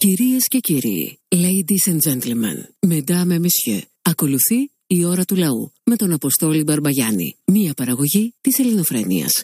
Κυρίες και κύριοι, ladies and gentlemen, mesdames et messieurs, ακολουθεί η ώρα του λαού με τον Αποστόλη Μπαρμπαγιάννη, μία παραγωγή της Ελληνοφρένειας.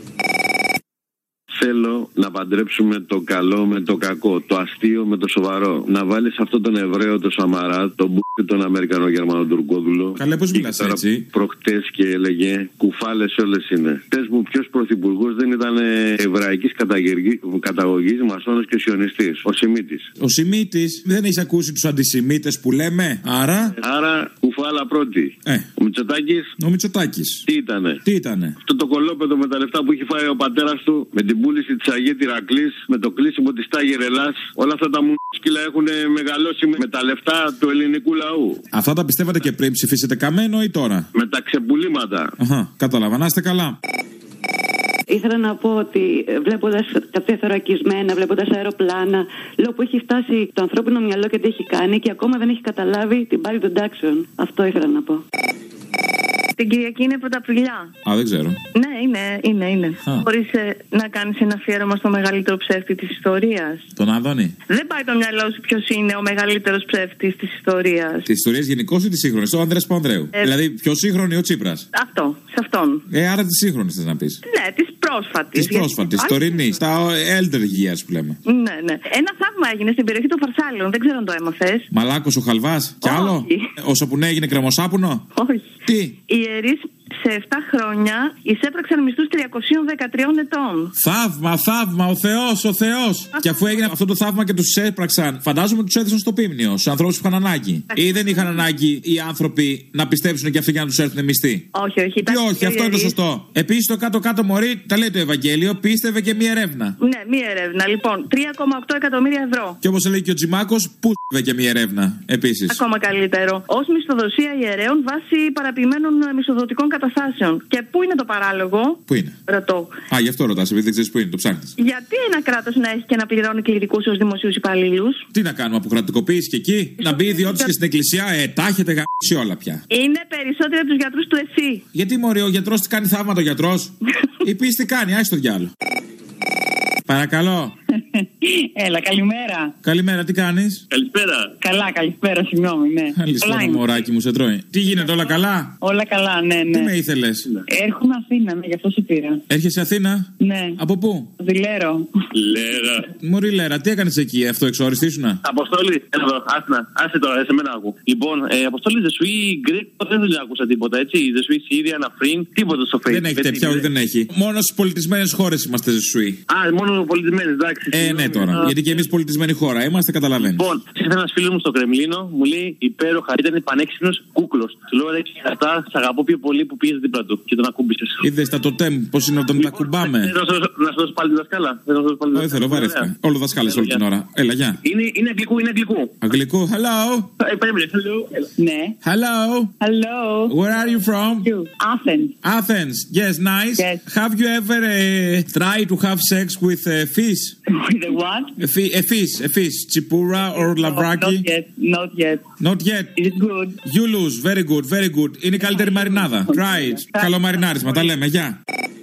Θέλω να παντρέψουμε το καλό με το κακό, το αστείο με το σοβαρό. Να βάλεις αυτόν τον Εβραίο, τον Σαμαρά, τον τον Αμερικανο-Γερμανο-Τουρκόδουλο. Καλέ, πώς μιλάς έτσι? Προχτές και έλεγε κουφάλες όλες είναι. Πες μου, ποιος πρωθυπουργός δεν ήταν εβραϊκής καταγωγής, μασόνος και σιωνιστής? Ο Σιμίτης. Ο Σιμίτης, δεν έχεις ακούσει τους αντισημίτες που λέμε? Άρα κουφάλα πρώτη. Ο Μητσοτάκης. Ο Μητσοτάκης. Τι ήτανε? Αυτό το κολόπεδο με τα λεφτά που έχει φάει ο πατέρας του, με την πούληση της Αγίας Ηρακλής, με το κλείσιμο της Τάγερ Ελλάς, όλα αυτά τα μουσκύλα έχουν μεγαλώσει με τα λεφτά του ελληνικού λαού. Αυτά τα πιστεύατε και πριν ψηφίσετε Καμένο ή τώρα? Με τα ξεπουλήματα. Αχα, κατάλαβα. Να είστε καλά. Ήθελα να πω ότι βλέποντας τα θωρακισμένα, βλέποντας αεροπλάνα, λέω που έχει φτάσει το ανθρώπινο μυαλό και τι έχει κάνει και ακόμα δεν έχει καταλάβει την πάλη των τάξεων. Αυτό ήθελα να πω. Την Κυριακή είναι Πρωταπριλιά. Α, δεν ξέρω. Ναι, είναι. Μπορείς να κάνεις ένα αφιέρωμα στο μεγαλύτερο ψεύτη της ιστορίας. Τον Άδωνη. Δεν πάει το μυαλό σου ποιος είναι ο μεγαλύτερος ψεύτης της ιστορίας. Της ιστορίας γενικώς ή της σύγχρονης? Ο Ανδρέας Παπανδρέου. Δηλαδή, πιο σύγχρονη ο Τσίπρας. Αυτό, σε αυτόν. Άρα της σύγχρονης θες να πεις? Ναι, της πρόσφατης. Της πρόσφατης, τωρινής. Τα elder years που λέμε. Ναι. Ένα θαύμα έγινε στην περιοχή των Φαρσάλων. Δεν ξέρω αν το έμαθες. Μαλάκος ο Χαλβάς. Κι άλλο. Ο Σαπουνέ έγινε κρεμοσάπουνο. Όχι. Τι? Οι ιερείς σε 7 χρόνια εισέπραξαν μισθούς 313 ετών. Θαύμα, ο Θεός. Και αφού έγινε αυτό το θαύμα και τους εισέπραξαν, φαντάζομαι τους έδωσαν στο πίμνιο, στους ανθρώπους που είχαν ανάγκη. Ή δεν είχαν ανάγκη οι άνθρωποι να πιστέψουν και αυτοί για να τους έρθουν μισθοί? Όχι. Τι όχι, αυτό είναι το σωστό. Επίσης το κάτω-κάτω μωρί, τα λέει το Ευαγγέλιο, πίστευε και μία έρευνα. Ναι, μία έρευνα. Λοιπόν, 3,8 εκατομμύρια ευρώ. Και όπως λέει και ο Τζιμάκος, πού και μία έρευνα επίσης. Ακόμα καλύτερο. Ως μισθοδοσία ιερέων βάσει παραποιημένων μισθοδοτικών καταστάσεων. Και πού είναι το παράλογο? Πού είναι? Ρωτώ. Γι' αυτό ρωτάς, επειδή δεν ξέρεις πού είναι, το ψάχνεις. Γιατί ένα κράτος να έχει και να πληρώνει κληρικούς ως δημοσίους υπαλλήλους? Τι να κάνουμε, αποκρατικοποίηση και εκεί? Να μπει ιδιώτης και στην εκκλησία, τα έχετε γαμίσει όλα πια. Είναι περισσότεροι από τους γιατρούς του ΕΣΥ. Γιατί μωρέ, ο γιατρός τι κάνει θαύματα ο γιατρός? Η πίστη κάνει, άσε το διάλο. Παρακαλώ. Έλα, καλημέρα. Καλημέρα, τι κάνεις? Καλησπέρα. Καλά, καλησπέρα, συγγνώμη, ναι. Καλησπέρα, μωράκι μου, σε τρώει. Τι γίνεται, όλα καλά? Όλα καλά, ναι. Τι με ήθελες? Έρχομαι Αθήνα, ναι, γι' αυτό σε πήρα. Έρχεσαι Αθήνα? Ναι. Από πού? Δηλέρο. Λέρα. Μωρή Λέρα, τι έκανες εκεί, αυτό εξόριστη ήσουνα? Αποστόλη, έλα εδώ, άσε τώρα, σε μένα άκου. Λοιπόν, Αποστόλη, δεν σου ή Γκρέκο, δεν άκουσα τίποτα, έτσι. Δεν σου ή Σύρια, Ναφρίν, τίποτα στο Facebook. Δεν έχει τέτοια, όχι, δεν έχει. Μόνο στις πολιτισμένες χώρες είμαστε ζεσουοί. Μόνο πολιτισμένες, εντάξει. Ναι, τώρα. Γιατί και εμείς πολιτισμένη χώρα είμαστε, καταλαβαίνεις. Λοιπόν, ήρθε ένας φίλος μου στο Κρεμλίνο, μου λέει υπέροχα, ήταν πανέξυπνος κούκλος. Του λέω ρε, κατά, σ' αγαπώ πιο πολύ που πήγες δίπλα του και τον ακούμπησες. Είδες τα τοτέμ, πώς είναι όταν τα κουμπάμε. Να σου δώσω πάλι τη δασκάλα. Όχι, θέλω, βαρέθηκα. Όλο δασκάλες όλη την ώρα. Έλα, γεια. Είναι αγγλικού. Αγγλικού, hello. Περίμενε, hello. Ναι. Hello. Hello. Where are you from? Athens. Athens. Yes, nice. Yes. Have you ever tried to have sex with a fish? With a what? A fish. Chipura or lavraki? Not yet. Not yet. Is it good? You lose. Very good. Είναι η καλύτερη μαρινάδα. Try it. Καλό μαρινάρισμα. Τα λέμε. Γεια.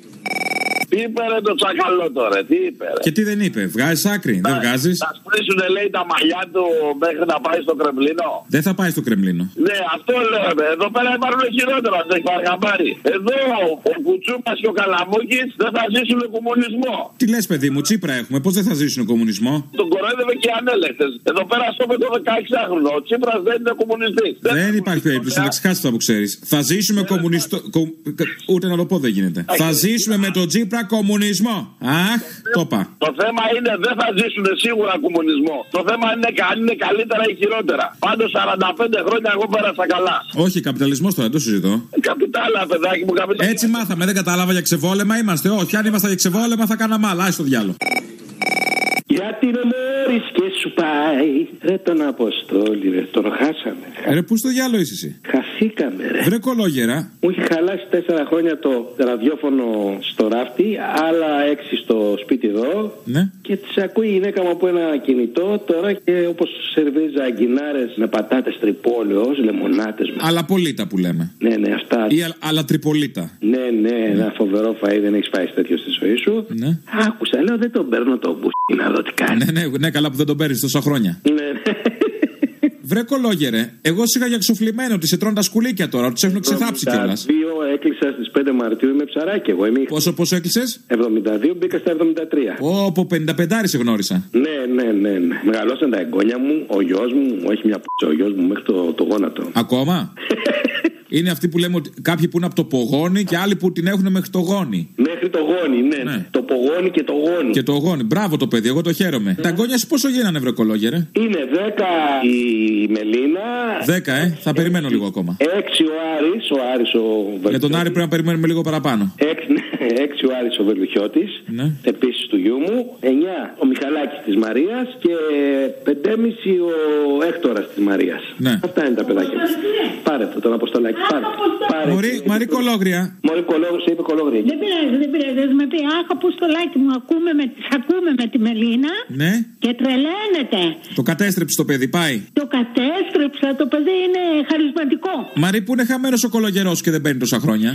Τι είπε ρε το τσακαλό τώρα, τι είπε ρε? Και τι δεν είπε, βγάζεις άκρη, δεν βγάζεις? Θα σπρίσουνε λέει τα μαλλιά του μέχρι να πάει στο Κρεμλίνο. Δεν θα πάει στο Κρεμλίνο. Ναι, αυτό λέω ρε. Εδώ πέρα υπάρχουν χειρότερα, δεν έχει παρακαμπάρει. Εδώ ο Κουτσούπας και ο Καλαμούκης δεν θα ζήσουν κομμουνισμό. Τι λες παιδί μου, Τσίπρα έχουμε, πώς δεν θα ζήσουν κομμουνισμό? Τον κορόιδευε και οι ανέλεκτες. Εδώ πέρα στο με το 16χρονο, ο Τσίπρας δεν είναι κομμουνιστής. Δεν υπάρχει περίπτωση, να ξεχάσεις αυτά που ξέρεις. Θα ζήσουμε κομμουνιστό. Ούτε να το πω δεν γίνεται. Θα ζήσουμε με τον Τσίπρα κομμουνισμό. Αχ, το είπα. Το θέμα είναι δεν θα ζήσουν σίγουρα κομμουνισμό. Το θέμα είναι αν είναι καλύτερα ή χειρότερα. Πάντως 45 χρόνια εγώ πέρασα καλά. Όχι, καπιταλισμός τώρα, δεν το συζητώ. Καπιτάλα, παιδάκι μου, καπιτάλα. Έτσι μάθαμε, δεν κατάλαβα, για ξεβόλεμα είμαστε. Όχι, αν ήμασταν για ξεβόλεμα θα κάναμε άλλα. Άσε το διάλο. Γιατί ρε μόρις και σου πάει. Ρε τον Αποστόλη, ρε, τον χάσαμε. Ρε, πού στο διάλο είσαι εσύ? Χαθήκαμε, ρε. Βρε κολόγερα. Μου έχει χαλάσει 4 χρόνια το ραδιόφωνο στο ράφτη, άλλα 6 στο σπίτι εδώ. Ναι. Και τις ακούει η γυναίκα μου από ένα κινητό τώρα και όπως σερβίζα αγκινάρες με πατάτες τρυπόλαιος, λεμονάτες. Αλλά πολίτα που λέμε. Ναι, αυτά. Ή αλλά τριπολίτα. Ναι, ένα φοβερό φαΐ, δεν έχεις φάει τέτοιο στη ζωή σου. Ναι. Άκουσα, λέω δεν τον παίρνω το μπουκί να δω τι κάνει. Ναι, καλά που δεν τον παίρνει. παίρνει τόσα χρόνια. Ναι. Βρε κολόγερε, εγώ σίγα για ξοφλημένο ότι σε τρώνε τα σκουλίκια τώρα, του έχουν ξεθάψει κιόλα. 72 έκλεισα στις 5 Μαρτίου, είμαι ψαράκι εγώ. Πόσο έκλεισες? 72, μπήκα στα 73. Από 55 σε γνώρισα. Ναι. Μεγαλώσαν τα εγγόνια μου, ο γιος μου, όχι μια ο γιος μου μέχρι το γόνατο. Ακόμα? Είναι αυτοί που λέμε ότι κάποιοι που είναι από το πογόνι και άλλοι που την έχουν μέχρι το γόνι. Μέχρι το γόνι, ναι. Το πογόνι και το γόνι. Και το γόνι. Μπράβο το παιδί, εγώ το χαίρομαι. Τα εγγόνια σου πόσο γίνανε, βρε κολόγερε? Είναι 10 η Μελίνα. 10, θα περιμένω λίγο ακόμα. 6 ο Άρης ο Για τον Άρη πρέπει να περιμένουμε λίγο παραπάνω. 6 ο Άρης ο Βελουχιώτης, ναι. Επίσης του γιού μου. 9 ο Μιχαλάκης της Μαρίας και 5,5 ο Έκτορας της Μαρίας. Ναι. Αυτά είναι τα παιδάκια μας. Πάρε το, τον Αποστολάκη. Πάρε. Μωρή κολόγρια. Μωρή κολόγρια, σε είπε κολόγρια. Δεν πειράζει. Με πει, αχ, Αποστολάκη μου, ακούμε με τη Μελίνα. Ναι. Και τρελαίνεται. Το κατέστρεψε το παιδί, πάει. Το κατέστρεψα, το παιδί είναι χαρισματικό. Μαρή, που είναι χαμένος ο κολογερός και δεν παίρνει τόσα χρόνια.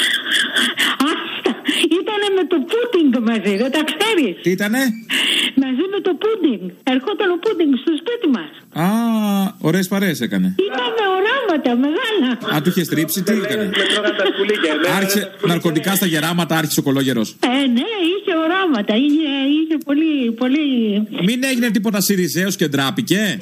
Άστα, ήτανε με το Πούντινγκ μαζί, δεν τα ξέρεις? Τι ήτανε? Μαζί με το Πούντινγκ. Ερχόταν ο Πούντινγκ στο σπίτι μας. Α, ωραίες παρέες έκανε. Είχαμε οράματα μεγάλα. Α, του είχε στρίψει, τι έκανε? Άρχισε ναρκωτικά στα γεράματα, άρχισε ο κολόγερος. Ναι, είχε οράματα. Είχε πολύ. Μην έγινε τίποτα Συριζέος και ντράπηκε.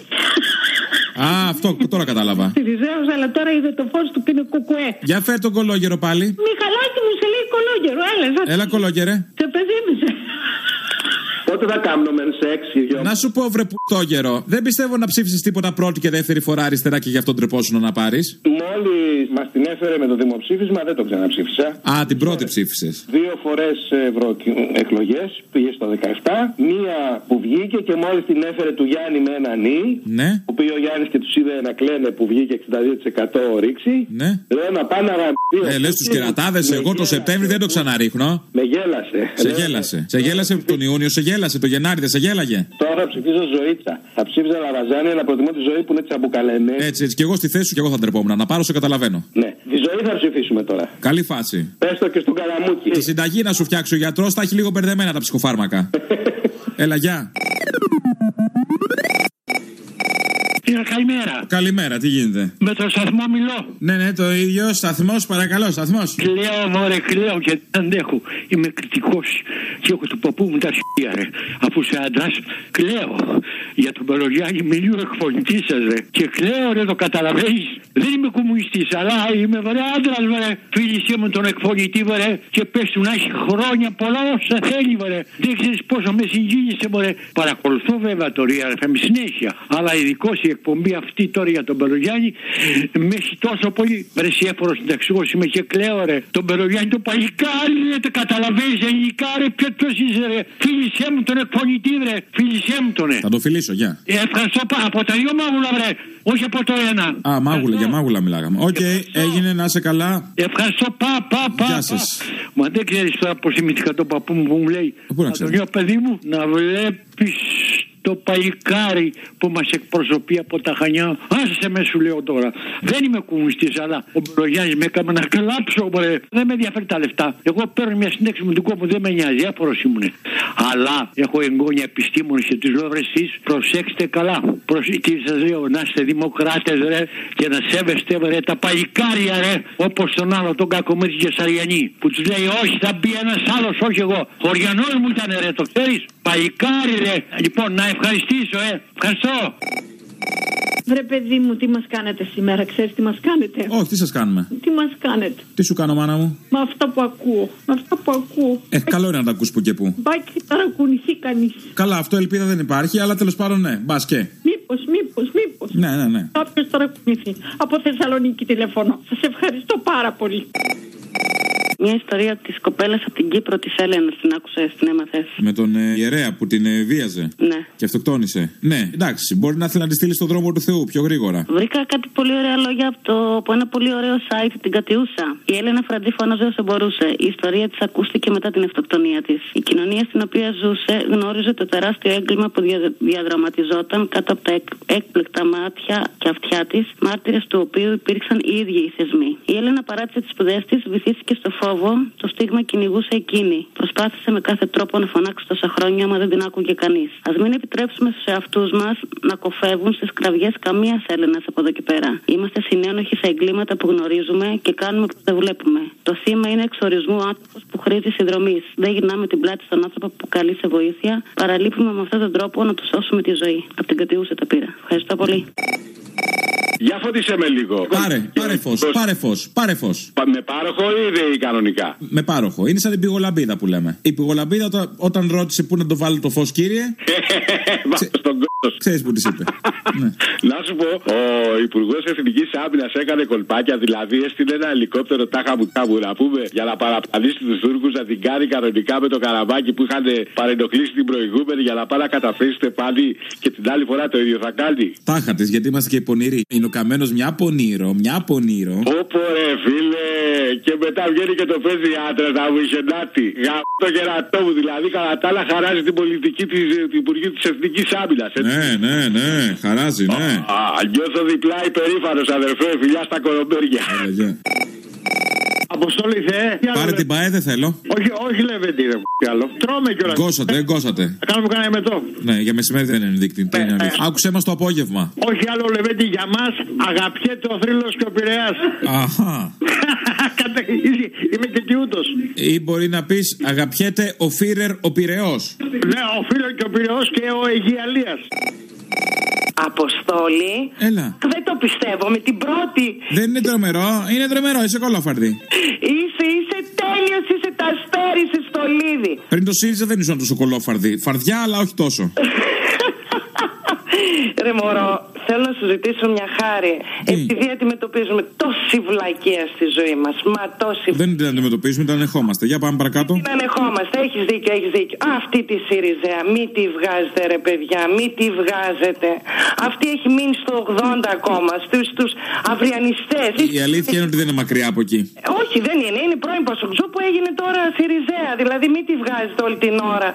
Α, αυτό τώρα κατάλαβα. Συριζέος, αλλά τώρα είδε το φως του και είναι κουκουέ. Για φέρ τον κολόγερο πάλι. Μιχαλάκη μου, σε λέει κολόγερο, έλα κολόγερε. Σε παιδίμησε. Πότε θα κάνουμε μεν σεξ, γιο? Να σου πω, βρε πutόγερο, δεν πιστεύω να ψήφισεις τίποτα πρώτη και δεύτερη φορά αριστερά και γι' αυτό τρεπόσουν να πάρεις. Μόλις μας την έφερε με το δημοψήφισμα, δεν το ξαναψήφισα. Α, την πρώτη ψήφισες. 2 φορές ευρωεκλογές, πήγε στο 17. Μία που βγήκε και μόλις την έφερε του Γιάννη με ένα νι. Ναι. Που πήγε ο Γιάννης και τους είδε να κλαίνε που βγήκε 62% ρήξη. Ναι. Λέω να πάνε να λες τους κερατάδες, εγώ το Σεπτέμβρη δεν το ξαναρίχνω. Με γέλασε. Σε γέλασε τον Ιούνιο, σε γέλασε το Γενάρη, δεν σε γέλαγε? Τώρα ψηφίζω Ζωήτσα. Θα ψήφιζα Λαβαζάνη, αλλά προτιμώ τη ζωή που είναι τσαμπουκαλεμένη. Έτσι, και εγώ στη θέση σου και εγώ θα ντρεπόμουν. Να πάρω, σε καταλαβαίνω. Ναι, τη ζωή θα ψηφίσουμε τώρα. Καλή φάση. Πες το και στον Καλαμούκι. Τη συνταγή να σου φτιάξει ο γιατρός, τα έχει λίγο μπερδεμένα τα ψυχοφάρμακα. Έλα, γεια. Καλημέρα. Καλημέρα, τι γίνεται? Με το σταθμό μιλώ. Ναι, το ίδιο. Σταθμός, παρακαλώ, σταθμός. Κλαίω, μωρέ, κλαίω και δεν αντέχω. Είμαι κριτικός και έχω του παππού μου τα αρχεία, ρε. Αφού είσαι άντρας, κλαίω. Για τον Μπελογιάννη μιλεί ο εκφωνητής σας, ρε. Και κλαίω, ρε, το καταλαβαίνεις. Δεν είμαι κομμουνιστής, αλλά είμαι βαρέ άντρας, βαρέ. Φίλησέ μου τον εκφωνητή, βαρέ. Και πες του να έχει χρόνια πολλά όσα θέλει, βαρέ. Δεν ξέρεις πόσο με συγκίνησε, βαρέ. Παρακολουθώ βέβαια το Real FM συνέχεια. Αλλά ειδικώς η εκπομπή αυτή τώρα για τον Μπελογιάννη με έχει τόσο πολύ. Βρε, έφορος συνταξιός είμαι και κλαίω, ρε. Τον Μπελογιάννη το παλικάρι, ρε. Το καταλαβαίνεις ελληνικά, ρε. Ποιος είσαι, ρε. Φίλησέ μου τον εκφωνητή, ρε. Φίλησέ μου τον, Θα το φιλήσω, γεια. Ευχαριστώ από τα 2 μάγουλα, βρε. Όχι από το 1. Α, μάγουλα, για μάγουλα μιλάγαμε. Οκ, έγινε, να είσαι καλά. Ευχαριστώ, Γεια σας. Μα δεν ξέρεις τώρα πως θυμήθηκα τον παππού μου που μου λέει. Πού να ξέρεις? Παιδί μου, να βλέπεις το παλικάρι που μας εκπροσωπεί από τα Χανιά. Άσε με, σου λέω τώρα. Δεν είμαι κομμουνιστής, αλλά ο Μπελογιάννης με έκαμε να κλάψω, μπρε. Δεν με ενδιαφέρει τα λεφτά. Εγώ παίρνω μια σύνταξη με την κόπο μου, δεν με νοιάζει, άφορος ήμουνε. Αλλά έχω εγγόνια επιστήμονες και τις λέω, εσείς προσέξτε καλά. Τι σας λέω, να είστε δημοκράτες, ρε, και να σέβεστε, ρε, τα παλικάρια, ρε. Όπως τον άλλο, τον Κακομοίρη και Σαριανή. Που τους λέει, όχι, θα μπει ένας άλλος, όχι εγώ. Χωριανός μου ήταν, ρε, το ξέρεις. Παλικάρι, ρε. Λοιπόν, να ευχαριστήσω, ευχαριστώ. Βρε παιδί μου, τι μας κάνετε σήμερα, ξέρεις τι μας κάνετε? Όχι, τι σας κάνουμε? Τι μας κάνετε? Τι σου κάνω, μάνα μου? Με αυτά που ακούω. Καλό είναι να τα ακούς που και που. Μπάκι ταρακουνηθεί κανείς. Καλά, αυτό ελπίδα δεν υπάρχει, αλλά τέλος πάντων ναι, μπας και. Μήπως. Ναι. Κάποιος ταρακουνηθεί. Από Θεσσαλονίκη τηλεφωνώ. Σας ευχαριστώ πάρα πολύ. Μια ιστορία της κοπέλας από την Κύπρο, της Έλενας, την άκουσες, την έμαθες? Με τον ιερέα που την βίαζε. Ναι. Και αυτοκτόνησε. Ναι, εντάξει, μπορεί να θέλει να τη στείλει στον δρόμο του Θεού πιο γρήγορα. Βρήκα κάτι πολύ ωραία λόγια από ένα πολύ ωραίο site, την Κατιούσα. Η Έλενα Φραντζή φώναζε όσο μπορούσε. Η ιστορία της ακούστηκε μετά την αυτοκτονία της. Η κοινωνία στην οποία ζούσε γνώριζε το τεράστιο έγκλημα που διαδραματιζόταν κάτω από τα έκπληκτα μάτια και αυτιά της, μάρτυρες του οποίου υπήρξαν οι ίδιοι οι θεσμοί. Η Έλενα παράτησε τις σπουδές της, βυθίστηκε στο φόβο, το στίγμα κυνηγούσε εκείνη. Προσπάθησε με κάθε τρόπο να φωνάξει τόσα χρόνια, μα δεν την άκουγε κανείς. Ας μην επιτρέψουμε στους εαυτούς μας να κοφεύουν στις κραυγές καμίας Έλληνας από εδώ και πέρα. Είμαστε συνένοχοι σε εγκλήματα που γνωρίζουμε και κάνουμε που δεν βλέπουμε. Το θύμα είναι εξορισμού άνθρωπος που χρήζει συνδρομής. Δεν γυρνάμε την πλάτη στον άνθρωπο που καλεί σε βοήθεια. Παραλείπουμε με αυτόν τον τρόπο να του σώσουμε τη ζωή. Από την Κατιούσα τα πήρα. Ευχαριστώ πολύ. Για φώτισε με λίγο. Πάρε φως. Με πάροχο ή κανονικά? Με πάροχο. Είναι σαν την πηγολαμπίδα που λέμε. Η πηγολαμπίδα όταν ρώτησε πού να το βάλει το φως, κύριε. Στον κόσμο. Ξέρεις που της είπε. Ναι. Να σου πω, ο Υπουργός Εθνικής Άμυνας έκανε κολπάκια. Δηλαδή έστειλε ένα ελικόπτερο τάχα μου να πούμε για να παραπλανήσει τους Τούρκους, να την κάνει κανονικά με το καραβάκι που είχαν παρενοχλήσει την προηγούμενη για να πάει να καταφέρει πάλι και την άλλη φορά το ίδιο θα κάνει. Τάχα της, γιατί είμαστε και πονηροί. Είναι ο Καμένος μια πονήρο. Όπο ρε φίλε, και μετά βγαίνει και το παίζει άντρα να μου είχε νάτι. Γαμ το γερατό μου, δηλαδή κατά τα άλλα χαράζει την πολιτική του Υπουργείου της Εθνικής Άμυνας. Ναι, χαράζει, ναι. Νιώθω διπλά υπερήφανος, αδερφέ, φιλιά στα κορομπέρια. Αποστόλη Θεέ. Πάρε την ΠΑΕ, δεν θέλω. Όχι Λεβέντη, ρε άλλο. Τρώμε κιόλας. Γκώσατε. Θα κάνουμε κανένα εμετό. Ναι, για μεσημέρι δεν είναι δείκτη. Άκουσέ μας το απόγευμα. Όχι άλλο Λεβέντη, για μας αγαπιέται ο θρύλος και ο Πειραιάς. Αχα. Είμαι και τιούτος. Ή μπορεί να πεις αγαπιέται ο Φίρερ ο Πειραιός. Ναι, ο Φίρερ και ο Πειραιός και ο Αιγιαλίας. Αποστόλη. Έλα. Δεν το πιστεύω με την πρώτη. Δεν είναι τρομερό, είναι τρομερό, είσαι κολόφαρδη. Είσαι τέλειος, είσαι τα αστέρι, είσαι στολίδι. Πριν το ΣΥΡΙΖΑ δεν ήσουν τόσο κολόφαρδη. Φαρδιά, αλλά όχι τόσο. Ρε μωρό, θέλω να σου ζητήσω μια χάρη. Επειδή αντιμετωπίζουμε τόση βλακεία στη ζωή μας. Μα τόση. Δεν την αντιμετωπίζουμε, την ανεχόμαστε. Για πάμε παρακάτω. Την ανεχόμαστε, έχεις δίκιο. Αυτή τη ΣΥΡΙΖΑ, μη τη βγάζετε ρε παιδιά, μη τη βγάζετε. Αυτή έχει μείνει στο 80 ακόμα, στους αυριανιστές. Η αλήθεια είναι ότι δεν είναι μακριά από εκεί. Όχι, δεν είναι. Είναι πρώην Πασοκτζού που έγινε τώρα ΣΥΡΙΖΑ. Δηλαδή μη τη βγάζετε όλη την ώρα.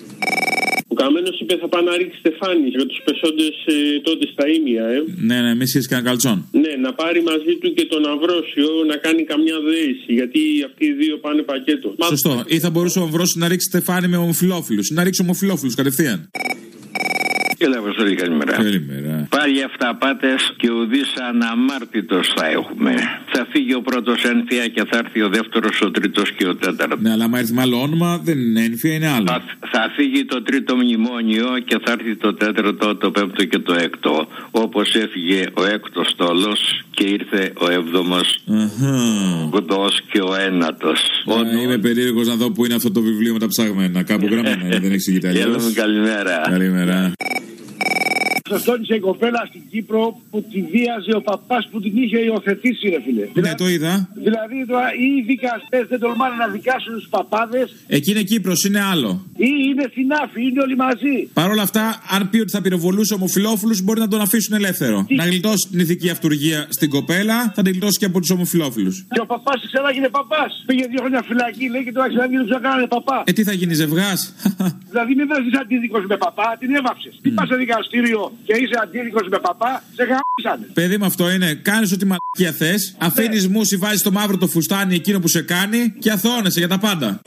Ο Καμένος είπε θα πάει να ρίξει στεφάνι για τους πεσόντες τότε στα Ήμια, Ναι, μη σχέσεις κανένα καλτσόν. Ναι, να πάρει μαζί του και τον Αμβρόσιο να κάνει καμιά δέηση, γιατί αυτοί οι δύο πάνε πακέτο. Σωστό. Ή θα μπορούσε ο Αμβρόσιος να ρίξει στεφάνι με ομοφυλόφιλους. Ή να ρίξει ομοφυλόφιλους κατευθείαν. Έλα, Αποστόλη, καλημέρα. Πάλι αυταπάτες και ουδής αναμάρτητος θα έχουμε. Θα φύγει ο πρώτος ένφια και θα έρθει ο δεύτερος, ο τρίτος και ο τέταρτος. Ναι, αλλά άμα έρθει με άλλο όνομα, δεν είναι ένφια, είναι άλλο. Θα φύγει το τρίτο μνημόνιο και θα έρθει το τέταρτο, το πέμπτο και το έκτο. Όπως έφυγε ο έκτος στόλος και ήρθε ο έβδομος, ογδός και ο ένατος. Είμαι περίεργος να δω που είναι αυτό το βιβλίο με τα ψάγμενα. Κάπου γραμμένα, δεν εξηγείται αλλιώς. Καλημέρα. Καλημέρα. Στόνισε η κοπέλα στην Κύπρο που τη βίαζε ο παπάς που την είχε υιοθετήσει, ρε φίλε. Ναι, το είδα. Δηλαδή οι δικαστές δεν τολμάνε να δικάσουν τους παπάδες. Εκεί είναι Κύπρος, είναι άλλο. Ή είναι στην Άφη, είναι όλοι μαζί. Παρ' όλα αυτά, αν πει ότι θα πυροβολούσε ομοφυλόφιλους, μπορεί να τον αφήσουν ελεύθερο. Να γλιτώσει την ηθική αυτουργία στην κοπέλα, θα την γλιτώσει και από τους ομοφυλόφιλους. Και ο παπάς ξανά έγινε παπάς. Πήγε 2 χρόνια φυλακή, λέει, και τώρα ξαναγίνει τους έκανανε παπά. Τι θα γίνει, ζευγάς. Δηλαδή μην βάζεις αντίδικος με παπά, την έβαψες. Τι πας σε δικαστήριο και είσαι αντίδικος με παπά, σε γάμισανε. Παιδί μου, αυτό είναι. Κάνεις ό,τι μαλακία θες. Αφήνεις μουσι, βάζεις το μαύρο το φουστάνι εκείνο που σε κάνει και αθώνεσαι για τα πάντα.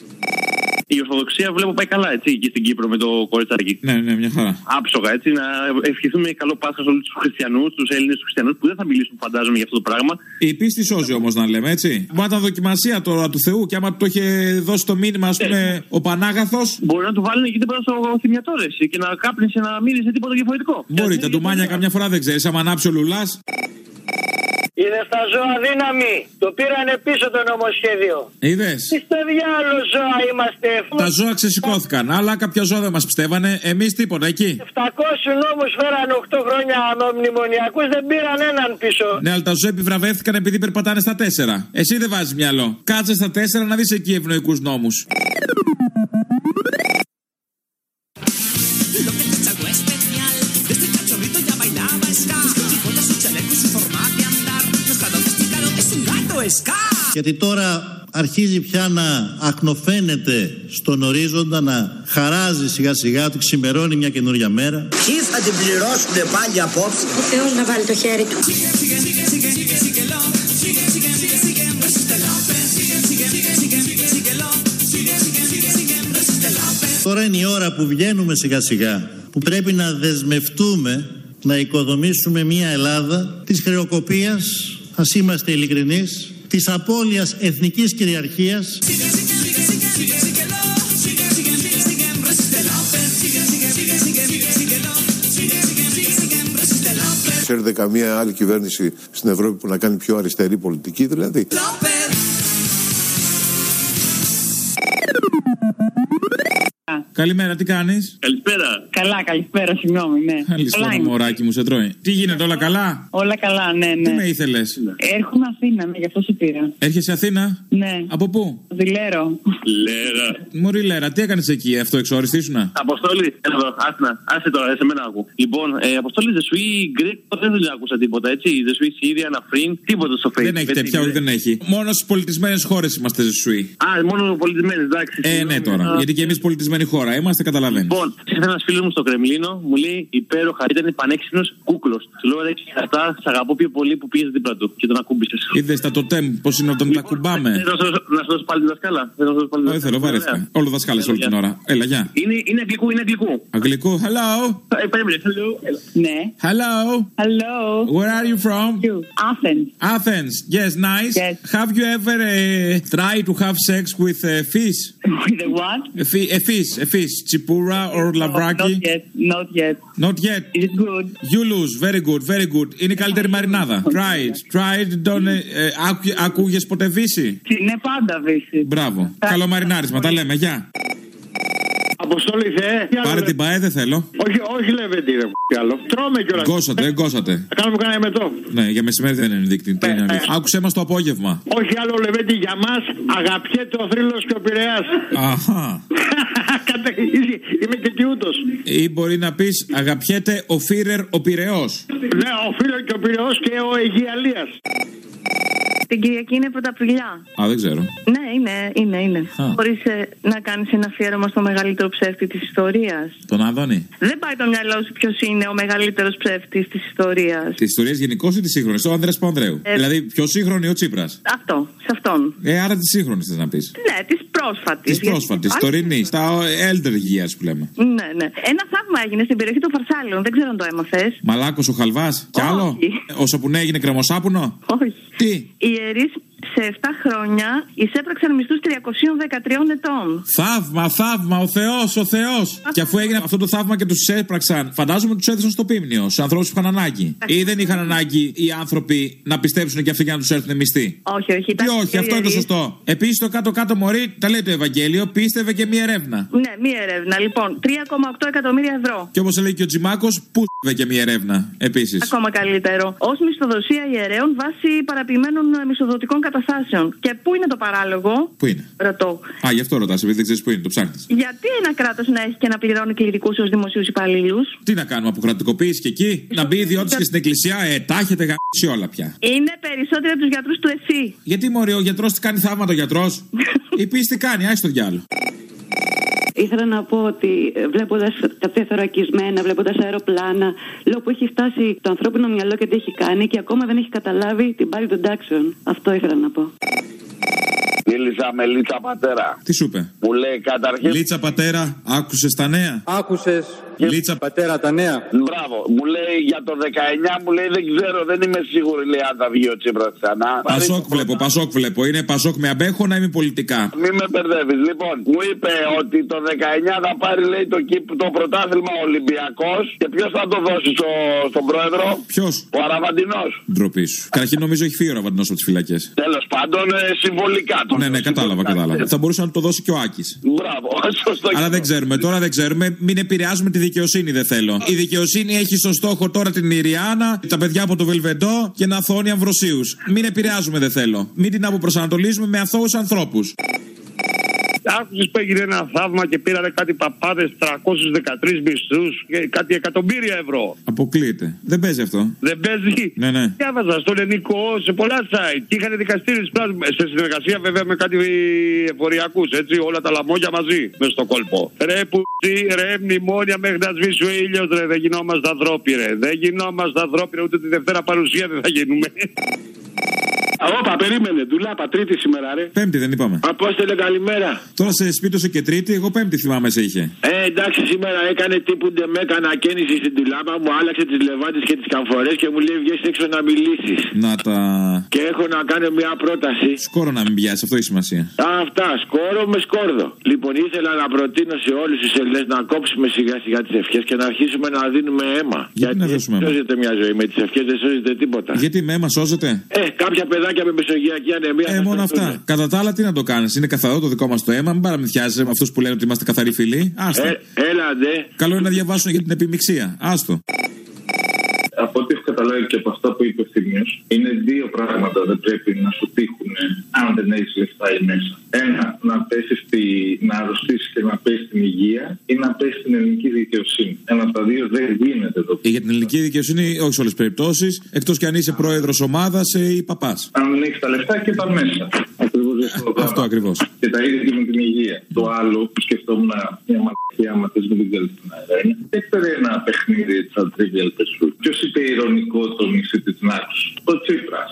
Η Ορθοδοξία βλέπω πάει καλά, έτσι, εκεί στην Κύπρο με το κοριτσάκι. Ναι, μια χαρά. Άψογα, έτσι, να ευχηθούμε καλό Πάσχα σε όλους τους χριστιανούς, τους Έλληνες χριστιανούς που δεν θα μιλήσουν, φαντάζομαι, για αυτό το πράγμα. Η πίστη σώζει όμως, να λέμε, έτσι. Μπορεί να ήταν δοκιμασία τώρα του Θεού και άμα το είχε δώσει το μήνυμα, ας πούμε, ο Πανάγαθος. Μπορεί να του βάλουν εκεί τίποτα στο θυμιατόρες και να κάπνισε να μίλησε τίποτα διαφορετικό. Μπορεί, τα ντουμάνια καμιά φορά δεν ξέρεις, άμα ανάψει ο λουλάς. Είναι στα ζώα δύναμη. Το πήρανε πίσω το νομοσχέδιο. Είδες. Τι στο διάλογο ζώα είμαστε. Τα ζώα ξεσηκώθηκαν. Αλλά κάποια ζώα δεν μας πιστεύανε. Εμείς τίποτα εκεί. 700 νόμους φέραν 8 χρόνια μνημονιακούς. Δεν πήραν έναν πίσω. Ναι, αλλά τα ζώα επιβραβεύτηκαν επειδή περπατάνε στα 4. Εσύ δεν βάζεις μυαλό. Κάτσε στα 4 να δεις εκεί ευνοϊκούς νόμους. Γιατί τώρα αρχίζει πια να ακνοφαίνεται στον ορίζοντα, να χαράζει σιγά σιγά ότι ξημερώνει μια καινούργια μέρα. Ποιοι θα την πληρώσουνε πάλι απόψε? Ο Θεός να βάλει το χέρι του. Τώρα είναι η ώρα που βγαίνουμε σιγά σιγά, που πρέπει να δεσμευτούμε να οικοδομήσουμε μια Ελλάδα της χρεοκοπίας, ας είμαστε ειλικρινείς, της απώλειας εθνικής κυριαρχίας. Ξέρετε καμία άλλη κυβέρνηση στην Ευρώπη που να κάνει πιο αριστερή πολιτική δηλαδή? Καλημέρα, τι κάνεις? Καλησπέρα. Καλά, καλησπέρα, συγγνώμη, ναι. Καλησπέρα, μωράκι μου, σε τρώει. Τι γίνεται, όλα καλά? Όλα καλά, ναι, ναι. Τι με ήθελες? Έρχομαι Αθήνα, ναι, γι' αυτό σε πήρα. Έρχεσαι Αθήνα? Ναι. Από πού? Δηλέρο. Λέρα. Μωρή Λέρα, τι έκανες εκεί, αυτοεξόριστη ήσουνα? Αποστόλη, έλα εδώ, άσε τώρα, σε μένα άκου. Λοιπόν, Αποστόλη, δεν σου ή Γκρέκ, δεν άκουσα τίποτα, έτσι. Δεν σου ή Σύρια, Ναφρίν, τίποτα στο Facebook. Δεν έχει τέτοια, όχι, δεν έχει. Μόνο στις πολιτισμένες χώρες είμαστε ζεσουοί. Α, μόνο πολιτισμένες, εντάξει. Ναι, τώρα. Γιατί και εμείς πολιτισμένη χώρα είμαστε, καταλαβαίνεις. Λοιπόν, ήρθε ένας φίλος μου στο Κρεμλίνο, μου λέει υπέροχα, ήταν πανέξυπνος κούκλος. Του λέω ρε, αυτά, σ' αγαπώ πιο πολύ που πήγες δίπλα του και τον ακούμπησες. Είδες τα τοτέμ, πώς είναι όταν τα κουμπάμε. Να σου δώσω πάλι τη δασκάλα. Δεν θέλω, βαρέθηκα. Όλο δασκάλες όλη την ώρα. Έλα, γεια. Είναι αγγλικού, είναι αγγλικού. Αγγλικού, hello. Ναι. Hello. Hello. Where are you from? Athens. Athens. Yes, nice. Yes. Have you ever tried to have sex with a fish? With a what? A fish. Chipura or labraki? Not yet. Not yet. Not yet. Is it good? You lose. Very good. Very good. Είναι η καλύτερη μαρινάδα. Try it. Try it. Don't... Ακούγες ποτέ βύση? Είναι πάντα βύση. Μπράβο. Καλό μαρινάρισμα. Τα λέμε. Γεια. Αποστόλη Θεέ. Πάρε την ΠΑΕ, δεν θέλω. Όχι Λεβέντη, ρε άλλο. Τρώμε κιόλας. Γκώσατε. Θα κάνουμε κανένα εμετό. Ναι, για μεσημέρι δεν είναι δίκτυο. Άκουσέ μας το απόγευμα. Όχι άλλο Λεβέντη, για μας αγαπιέται ο θρύλος και ο Πειραιάς. Αχα. Είμαι και τιούτος. Ή μπορεί να πεις αγαπιέται ο Φίρερ ο Πειραιός. Ναι, ο Φίρερ και ο Πειραιός και ο Αιγιαλίας. Την Κυριακή είναι Πρωταπηλιά. Α, δεν ξέρω. Ναι, είναι. Μπορείς να κάνεις ένα αφιέρωμα στο μεγαλύτερο ψεύτη της ιστορίας. Τον Άδωνη. Δεν πάει το μυαλό σου ποιος είναι ο μεγαλύτερος ψεύτης της ιστορίας. Της ιστορίας γενικώς ή της σύγχρονης? Ο Ανδρέας Παπανδρέου. Δηλαδή, πιο σύγχρονη ο Τσίπρας. Αυτό, σε αυτόν. Άρα της σύγχρονης θες να πεις? Ναι, της πρόσφατης. Της πρόσφατης, τωρινής, τα elder years που λέμε. Ναι. Ένα θαύμα έγινε στην περιοχή των Φαρσάλων, δεν ξέρω αν το έμαθες. Μαλάκος ο Χαλβάς, κι άλλο. Ο Σαπουνέ έγινε κρεμοσάπουνο. Όχι. Τι? Οι ιερείς σε 7 χρόνια εισέπραξαν μισθούς 313 ετών. Θαύμα, ο Θεός. Και αφού έγινε αυτό το θαύμα και τους εισέπραξαν, φαντάζομαι τους έδωσαν στο πίμνιο, στους ανθρώπους που είχαν ανάγκη. Ή δεν είχαν ανάγκη οι άνθρωποι να πιστέψουν και αυτοί για να τους έρθουν μισθοί? Όχι. Τι όχι, αυτό είναι το σωστό. Επίσης το κάτω-κάτω μωρή, τα λέει το Ευαγγέλιο, πίστευε και μία ερεύνα. Ναι, μία ερεύνα. Λοιπόν, 3,8 εκατομμύρια ευρώ. Και όπως λέει και ο Τζιμάκος, πούστευε και μία ερεύνα επίσης. Ακόμα καλύτερο. Ως μισθοδοσία ιερέων βάσει παραποιημένων μισθοδοτικών καταστάσεων. Και πού είναι το παράλογο? Πού είναι? Ρωτώ. Α, γι' αυτό ρωτάς, επειδή δεν ξέρεις πού είναι, το ψάχνεις. Γιατί ένα κράτος να έχει και να πληρώνει κληρικούς ως δημοσίους υπαλλήλους? Τι να κάνουμε, αποκρατικοποίηση και εκεί? Να μπει ιδιώτης και στην εκκλησία, τα έχετε γαμίσει όλα πια. Είναι περισσότεροι από τους γιατρούς του ΕΣΥ. Γιατί μωρέ, ο γιατρός τι κάνει θαύματα, ο γιατρός? Η πίστη κάνει, άσε το διάλο. Ήθελα να πω ότι βλέποντας τα θωρακισμένα, βλέποντας αεροπλάνα, λέω που έχει φτάσει το ανθρώπινο μυαλό και τι έχει κάνει και ακόμα δεν έχει καταλάβει την πάλη των τάξεων. Αυτό ήθελα να πω. Μίλησα με Λίτσα Πατέρα. Τι σου είπε? Μου λέει καταρχήν. Λίτσα Πατέρα, άκουσες τα νέα? Άκουσες Λίτσα Πατέρα τα νέα? Μπράβο. Μου λέει για το 19, μου λέει δεν ξέρω, δεν είμαι σίγουρη, λέει, αν θα βγει ο Τσίπρας ξανά. Πασόκ βλέπω. Είναι Πασόκ με αμπέχο να είμαι πολιτικά. Μην με μπερδεύεις. Λοιπόν, μου είπε ότι το 19 θα πάρει, λέει, το πρωτάθλημα Ολυμπιακός. Και ποιος θα το δώσει στον πρόεδρο? Ποιος? Ο Αραβαντινός. Ντροπή σου. Καταρχήν νομίζω έχει φύγει ο Αραβαντινός από τις φυλακές. Τέλος πάντων, συμβολικά. Ναι, κατάλαβα. Θα μπορούσε να το δώσει και ο Άκης. Μπράβο, σωστό. Αλλά δεν ξέρουμε. Τώρα δεν ξέρουμε. Μην επηρεάζουμε τη δικαιοσύνη, δεν θέλω. Η δικαιοσύνη έχει στο στόχο τώρα την Ιριάννα, τα παιδιά από το Βελβεντό και να αθώωνει Αμβροσίους. Μην επηρεάζουμε, δεν θέλω. Μην την αποπροσανατολίζουμε με αθώους ανθρώπους. Άκουσες που έγινε ένα θαύμα και πήρανε κάτι παπάδες 313 μισθούς και κάτι εκατομμύρια ευρώ. Αποκλείεται. Δεν παίζει αυτό. Δεν παίζει. Ναι. Διάβαζα στο ελληνικό σε πολλά site και είχαν δικαστήριο σε συνεργασία βέβαια με κάτι εφοριακούς, έτσι, όλα τα λαμόγια μαζί μες στο κόλπο. Ρε πουτσί, ρε μνημόνια μέχρι να σβήσει ο ήλιος, ρε. Δεν γινόμαστε ανθρώποι, ρε. Δεν γινόμαστε ανθρώποι, ούτε τη Δευτέρα παρουσία δεν θα γίνουμε. Όπα, περίμενε. Ντουλάπα, Τρίτη σήμερα, ρε. Πέμπτη δεν είπαμε. Απόστελε, καλημέρα. Τώρα σε σπίτωσε και Τρίτη, εγώ Πέμπτη θυμάμαι σε είχε. Εντάξει, σήμερα έκανε τύπου ντεμέκα ανακαίνιση στην Ντουλάπα, μου άλλαξε τις λεβάντες και τις καμφορές και μου λέει βγες έξω να μιλήσεις. Να τα. Και έχω να κάνω μια πρόταση. Σκόρο να μην πιάσει, αυτό έχει σημασία. Αυτά, σκόρο με σκόρδο. Λοιπόν, ήθελα να προτείνω σε όλους τους Έλληνες να κόψουμε σιγά σιγά τις ευχές και να αρχίσουμε να δίνουμε αίμα. Γιατί να δώσουμε αίμα? Σώζεται μια ζωή, με τις ευχές δεν σώζεται τίποτα. Γιατί με αίμα σώζεται? Κάποια παιδάκια με μεσογειακή ανεμία. Μόνο αυτά. Κατά τα άλλα, τι να το κάνεις? Είναι καθαρό το δικό μας το αίμα. Μην παραμυθιάζεσαι με αυτούς που λένε ότι είμαστε καθαροί φίλοι. Άστο. Έλαντε. Καλό είναι να διαβάσουν για την επιμιξία. Άστο. Από ό,τι έχω καταλάβει και από αυτά που είπε ο Θήμιος, είναι δύο πράγματα δεν πρέπει να σου τύχουν αν δεν έχεις λεφτά ή μέσα. Ένα, να αρρωστήσεις και να πέσει στην υγεία, ή να πέσει στην ελληνική δικαιοσύνη. Ένα από τα δύο δεν γίνεται εδώ. Για την ελληνική δικαιοσύνη, όχι σε όλες τις περιπτώσεις, εκτός κι αν είσαι πρόεδρος ομάδας ή παπάς. Αν δεν έχεις τα λεφτά και τα μέσα. Αυτό ακριβώς. Και τα ίδια και με την υγεία. Το άλλο που σκεφτόμουν μια μαλακία, άμα θες μην την ξέρεις την αέρα, είναι έφερε ένα παιχνίδι σαν Trivial Pursuit. Ποιος είπε ηρωνικό το νησί της Νάκης? Ο Τσίπρας.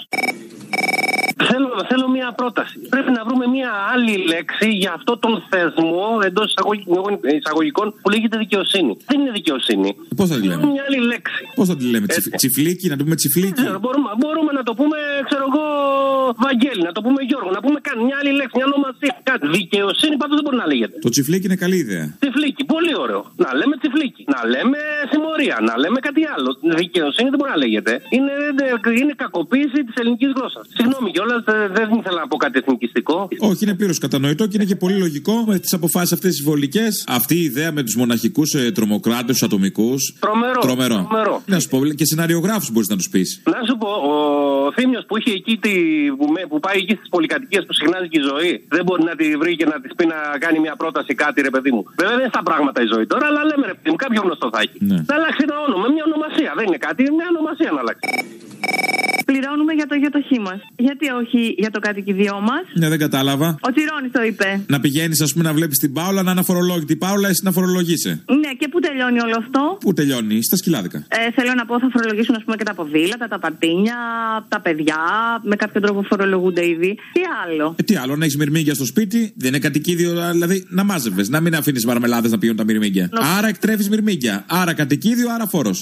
Θέλω μια πρόταση. Πρέπει να βρούμε μια άλλη λέξη για αυτό τον θεσμό εντός εισαγωγικών που λέγεται δικαιοσύνη. Δεν είναι δικαιοσύνη. Πώς θα τη λέμε? Μια άλλη λέξη. Πώς θα τη λέμε? Τσιφλίκι, να το πούμε τσιφλίκι. Μπορούμε να το πούμε, ξέρω εγώ, Βαγγέλη, να το πούμε Γιώργο, να πούμε μια άλλη λέξη, μια ονομασία. Κάτι. Δικαιοσύνη πάντως δεν μπορεί να λέγεται. Το τσιφλίκι είναι καλή ιδέα. Τσιφλίκι, πολύ ωραίο. Να λέμε τσιφλίκι. Να λέμε συμμορία. Να λέμε κάτι άλλο. Δικαιοσύνη δεν μπορεί να λέγεται. Είναι κακοποίηση της ελληνικής γλώσσας. Συγγνώμη κιόλας, δεν ήθελα να πω κάτι εθνικιστικό. Όχι, είναι πλήρως κατανοητό και είναι και πολύ λογικό με τις αποφάσεις αυτές τις βολικές. Αυτή η ιδέα με τους μοναχικούς τρομοκράτες, τους ατομικούς. Τρομερό. Να σου πω, και σεναριογράφους μπορείς να τους πεις. Να σου πω, ο Θήμιος που είχε εκεί που πάει εκεί στις πολυκατοικίες που συχνάζει και η ζωή, δεν μπορεί να τη βρει και να τη πει να κάνει μια πρόταση κάτι, ρε παιδί μου. Βέβαια δεν είναι στα πράγματα η ζωή τώρα, αλλά λέμε ρε παιδί μου, κάποιο γνωστό θα έχει. Ναι. Να αλλάξει ένα όνομα, μια ονομασία. Δεν είναι κάτι, μια ονομασία να αλλάξει. Πληρώνουμε για το γιατοχή μας. Γιατί όχι για το κατοικιδιό μας? Ναι, δεν κατάλαβα. Ο Τσιρόνης το είπε. Να πηγαίνεις, ας πούμε, να βλέπεις την Πάολα να είναι αφορολόγητη. Η Πάολα, εσύ να φορολογείσαι. Ναι, και πού τελειώνει όλο αυτό? Πού τελειώνει? Στα σκυλάδικα. Θέλω να πω, θα φορολογήσουν, ας πούμε, και τα ποδήλατα, τα πατίνια, τα παιδιά. Με κάποιο τρόπο φορολογούνται ήδη. Τι άλλο? Τι άλλο, να έχεις μυρμήγκια στο σπίτι. Δεν είναι κατοικίδιο, δηλαδή να μάζευες. Να μην αφήνεις μαρμελάδες να πηγαίνουν τα μυρμήγκια. Άρα εκτρέφεις μυρμήγκια. Άρα κατοικίδιο, άρα φόρος.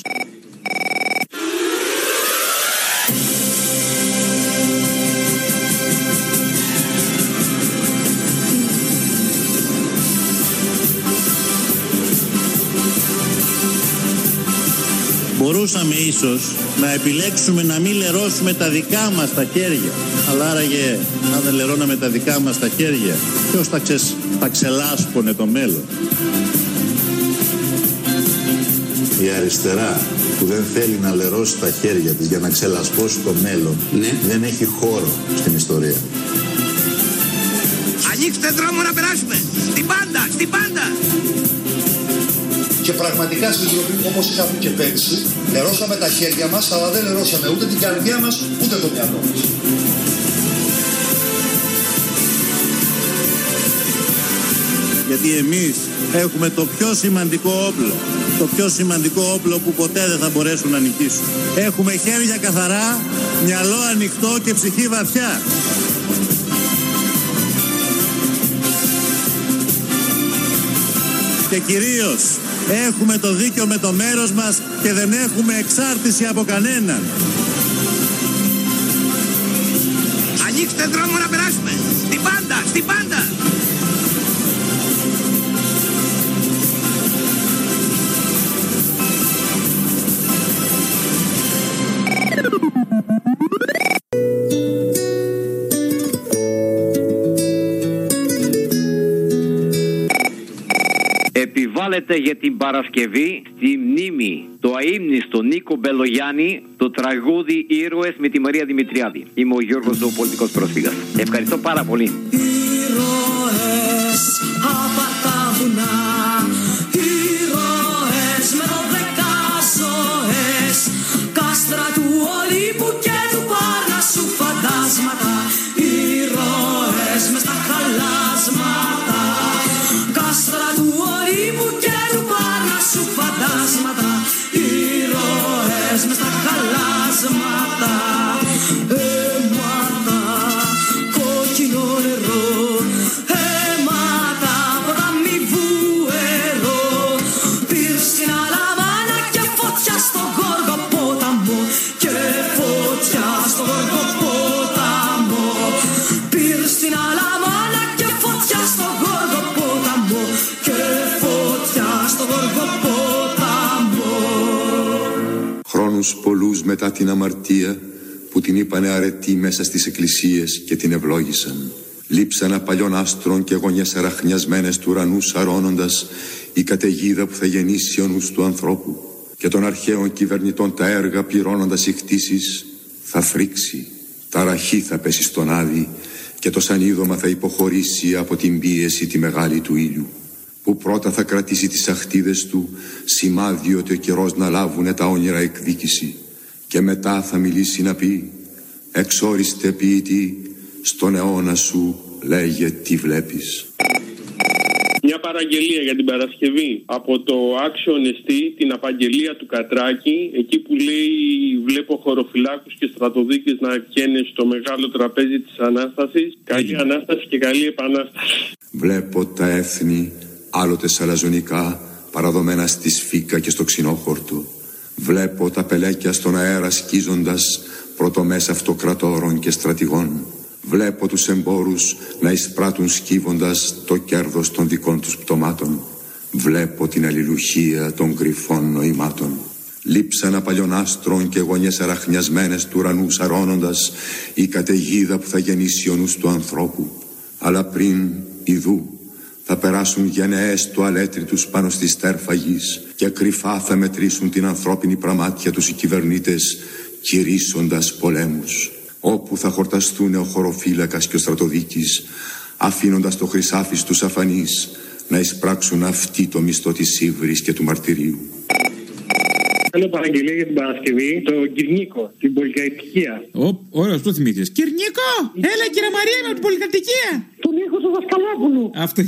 Μπορούσαμε ίσως να επιλέξουμε να μην λερώσουμε τα δικά μας τα χέρια. Αλλά άραγε, αν δεν λερώναμε τα δικά μας τα χέρια, ποιος θα ξελάσπωνε το μέλλον? Η αριστερά που δεν θέλει να λερώσει τα χέρια της για να ξελασπώσει το μέλλον, δεν έχει χώρο στην ιστορία. Ανοίξτε δρόμο να περάσουμε! Στην πάντα! Στην πάντα! Και πραγματικά στην τροπή, όπως είχαμε και πέρυσι, λερώσαμε τα χέρια μας, αλλά δεν λερώσαμε ούτε την καρδιά μας, ούτε το μυαλό μας. Γιατί εμείς έχουμε το πιο σημαντικό όπλο. Το πιο σημαντικό όπλο που ποτέ δεν θα μπορέσουν να νικήσουν. Έχουμε χέρια καθαρά, μυαλό ανοιχτό και ψυχή βαθιά. Και κυρίως έχουμε το δίκιο με το μέρος μας και δεν έχουμε εξάρτηση από κανέναν. Ανοίξτε δρόμο να περάσουμε! Στην πάντα! Στην πάντα! Επιβάλλεται για την Παρασκευή στη μνήμη το αείμνηστο Νίκο Μπελογιάννη το τραγούδι «Ήρωες» με τη Μαρία Δημητριάδη. Είμαι ο Γιώργος, ο πολιτικός πρόσφυγας. Ευχαριστώ πάρα πολύ. Ήρωες από τα βουνά, ήρωες με 12 ζωές, κάστρα του Ολύμπου και του Πάρνασσου φαντάσματα, ήρωες μες στα χαλάσματα, κάστρα του Ολύμπου και του Πάρνασσου φαντάσματα, ήρωες μες στα χαλάσματα, αίματα και φωτιά στο Γοργοπόταμο. Πήρε στην Αλαμάνα και φωτιά στο Γοργοπόταμο και φωτιά στο Γοργοπόταμο. Χρόνους πολλούς μετά την αμαρτία που την είπανε αρετή μέσα στις εκκλησίες και την ευλόγησαν. Λείψανα παλιών άστρων και γωνιές αραχνιασμένες του ουρανού σαρώνοντας η καταιγίδα που θα γεννήσει ο νους του ανθρώπου, και των αρχαίων κυβερνητών τα έργα πληρώνοντας οι κτήσεις θα φρίξει, τα ραχή θα πέσει στον άδη και το σανίδωμα θα υποχωρήσει από την πίεση τη μεγάλη του ήλιου, που πρώτα θα κρατήσει τις αχτίδες του, σημάδι ότι ο καιρός να λάβουνε τα όνειρα εκδίκηση, και μετά θα μιλήσει να πει: εξόριστε ποιητή, στον αιώνα σου λέγε τι βλέπεις. Μια παραγγελία για την Παρασκευή από το Άξιο Νεστή, την απαγγελία του Κατράκη, εκεί που λέει: βλέπω χωροφυλάκους και στρατοδίκες να καίνε στο μεγάλο τραπέζι της Ανάστασης. Καλή Ανάσταση και καλή Επανάσταση. Βλέπω τα έθνη άλλοτε σαλαζονικά παραδομένα στη σφίκα και στο ξινόχορτο. Βλέπω τα πελέκια στον αέρα σκίζοντας πρωτομές αυτοκρατόρων και στρατηγών. Βλέπω τους εμπόρους να εισπράττουν σκύβοντας το κέρδος των δικών τους πτωμάτων. Βλέπω την αλληλουχία των κρυφών νοημάτων. Λείψανα παλιών άστρων και γωνιές αραχνιασμένες του ουρανού σαρώνοντας η καταιγίδα που θα γεννήσει ο νους του ανθρώπου. Αλλά πριν, ιδού, θα περάσουν γενναίες τουαλέτροι τους πάνω στη στέρφα γης και κρυφά θα μετρήσουν την ανθρώπινη πραμάτια τους οι κυβερνήτες, κηρύσσοντας πολέμους, όπου θα χορταστούν ο χωροφύλακας και ο στρατοδίκης, αφήνοντας το χρυσάφι στους αφανείς να εισπράξουν αυτοί το μισθό της ύβρης και του μαρτυρίου. Θέλω παραγγελία για την Παρασκευή, το Κυρνίκο, την πολυκατοικία. Ωραίος, το θυμήθηκες. Κυρνίκο! Έλα, κύριε Μαρία, με την πολυκατοικία! Του Νίκο του Δασκαλόπουλου. Αυτή.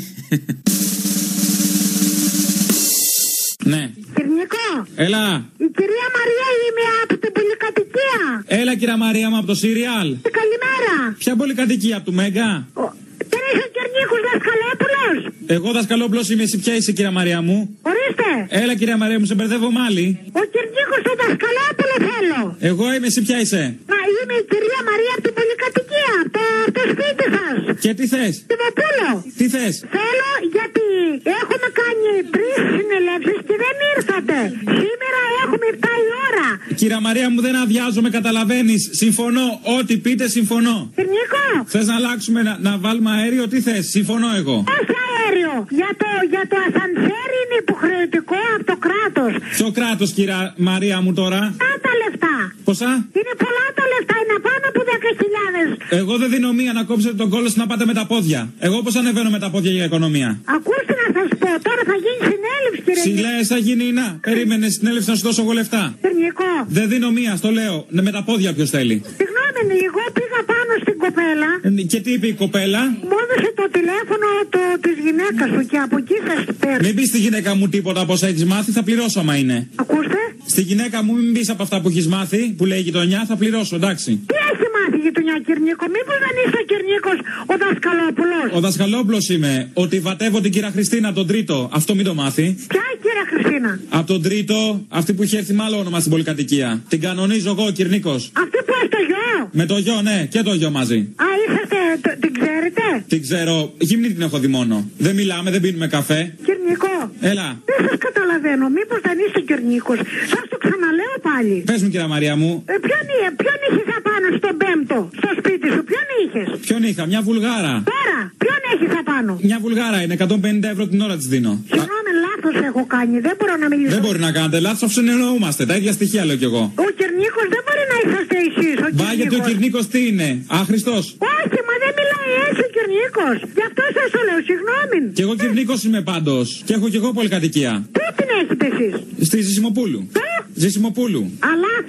Ναι. Κυρνίκο! Έλα! Η κυρία Μαρία είμαι από την πολυκατοικία. Έλα, κυρία Μαρία μου, από το Σύριαλ. Καλημέρα. Ποια πολυκατοικία, από του Μέγκα? Δεν είσαι ο Κυρνίκος Δασκαλόπουλος? Εγώ Δασκαλόπουλος είμαι, εσύ ποια είσαι, κυρία Μαρία μου? Ορίστε. Έλα, κυρία Μαρία μου, σε μπερδεύω μάλι. Ο Κυρνίκος ο Δασκαλόπουλο θέλω. Εγώ είμαι, εσύ ποια είσαι? Μα είμαι η κυρία Μαρία από την πολυκατοικία, από το σπίτι σας. Και τι θες? Τιμοπούλο. Τι θες? Θέλω γιατί έχουμε κάνει 3 συνελεύσεις και δεν ήρθατε. Σήμερα έχουμε 7 η ώρα. Κυρία Μαρία μου, δεν αδειάζομαι, καταλαβαίνεις. Συμφωνώ, ό,τι πείτε συμφωνώ. Κυρνίκο. Θες να αλλάξουμε, να βάλουμε αέριο, τι θες? Συμφωνώ εγώ. Όχι αέριο. Για το ασανσέρ είναι υποχρεωτικό από το κράτος. Ποιο κράτος, κυρία Μαρία μου τώρα? Τα λεφτά. Πόσα? Είναι πολλά τα λεφτά, είναι πάνω από 10.000. Εγώ δεν δίνω μία να κόψετε τον κόλλο να πάτε με τα πόδια. Εγώ πώς ανεβαίνω με τα πόδια για οικονομία? Ακούστε να σας πω, τώρα θα γίνει συνέλευση, κύριε. Συλλέες θα γίνει να. Περίμενε συνέλευση να σου δώσω εγώ λεφτά. Κυρνικό. Δεν δίνω μία, στο λέω. Με τα πόδια ποιος θέλει. Συγγνώμη, εγώ πήγα πάνω στην κοπέλα. Και τι είπε η κοπέλα? Μου έδωσε το τηλέφωνο της γυναίκας σου και από εκεί σας παίρνω. Μην πεις στη γυναίκα μου τίποτα από όσα έχεις μάθει, θα πληρώσω άμα είναι. Ακούστε. Στη γυναίκα μου μην πεις από αυτά που έχεις μάθει, που λέει η γειτονιά, θα πληρώσω, εντάξει. Τι έχει μάθει η γειτονιά, Κυρνίκο? Μήπως δεν είσαι ο Κυρνίκος ο Δασκαλόπουλος? Ο Δασκαλόπουλος είμαι. Ότι βατεύω την κυρία Χριστίνα τον τρίτο. Αυτό μην το μάθει. Ποια η κυρία Χριστίνα? Από τον τρίτο, αυτή που είχε έρθει με άλλο όνομα στην πολυκατοικία. Την κανονίζω εγώ, ο Κυρνίκος. Αυτή που έχει το γιο? Με το γιο, ναι, και το γιο μαζί. Α, είσαστε, την ξέρετε? Την ξέρω, γυμνή την έχω δει μόνο. Δεν μιλάμε, δεν πίνουμε καφέ. Κυρνικό. Έλα. Δεν σας καταλαβαίνω, μήπως δεν είσαι Κυρνίκος? Σας το ξαναλέω πάλι. Πες μου, κυρία Μαρία μου. Ποιον είχες απάνω στον πέμπτο, στο σπίτι σου, ποιον είχες? Ποιον είχα, μια Βουλγάρα. Τώρα, ποιον έχεις απάνω? Μια Βουλγάρα είναι, 150 ευρώ την ώρα της δίνω. Συγγνώμη, λάθος έχω κάνει, δεν μπορώ να μιλήσω. Δεν μπορεί να κάνετε λάθος, συνεννοούμαστε. Τα ίδια στοιχεία λέω κι εγώ. Ο Κυρνίκος δεν μπορεί να είσαστε εσείς. Μπα, γιατί ο Κυρνίκος τι είναι, άχρηστος? Όχι, μα δεν μιλάει έτσι ο Κυρνίκος. Γι' αυτό σας το λέω, συγγνώμη. Κι εγώ Κυρνίκος είμαι πάντως. Και έχω κι εγώ πολυκατοικία. Πού την έχετε εσείς? Στη Ζησιμοπούλου. Ζησιμοπούλου. Α,